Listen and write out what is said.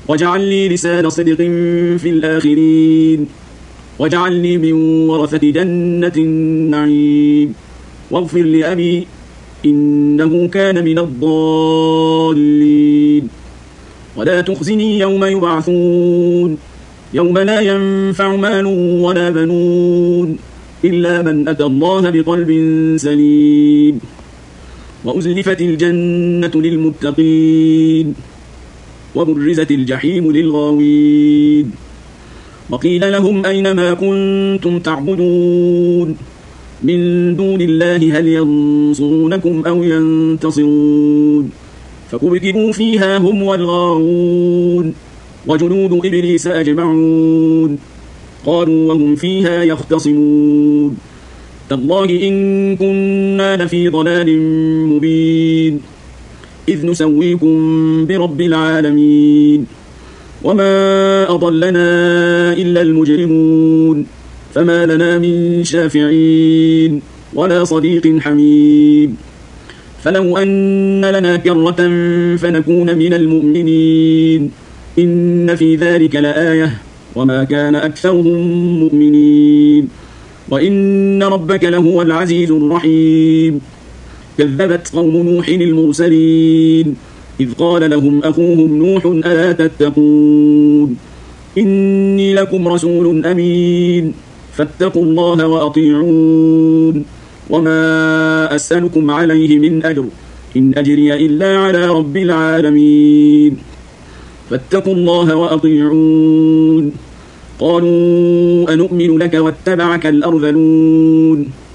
واجعل لي لسان صدق في الآخرين واجعلني من ورثة جنة النعيم واغفر لأبي إنه كان من الضالين ولا تخزني يوم يبعثون يوم لا ينفع مال ولا بنون إلا من أتى الله بقلب سليم وأزلفت الجنة للمتقين وبرزت الجحيم للغاوين وقيل لهم أين ما كنتم تعبدون من دون الله هل ينصرونكم أو ينتصرون فكبكبوا فيها هم والغاوون وجنود إبليس أجمعون قالوا وهم فيها يختصمون تالله إن كنا لفي ضلال مبين إذ نسويكم برب العالمين وما أضلنا إلا المجرمون فما لنا من شافعين ولا صديق حميم فلو أن لنا كرة فنكون من المؤمنين إن في ذلك لآية وما كان أكثرهم مؤمنين وإن ربك لهو العزيز الرحيم كذبت قوم نوح المرسلين إذ قال لهم أخوهم نوح ألا تتقون إني لكم رسول أمين فاتقوا الله وأطيعون وما أسألكم عليه من أجر إن أجري إلا على رب العالمين فاتقوا الله وأطيعون قالوا أنؤمن لك واتبعك الأرذلون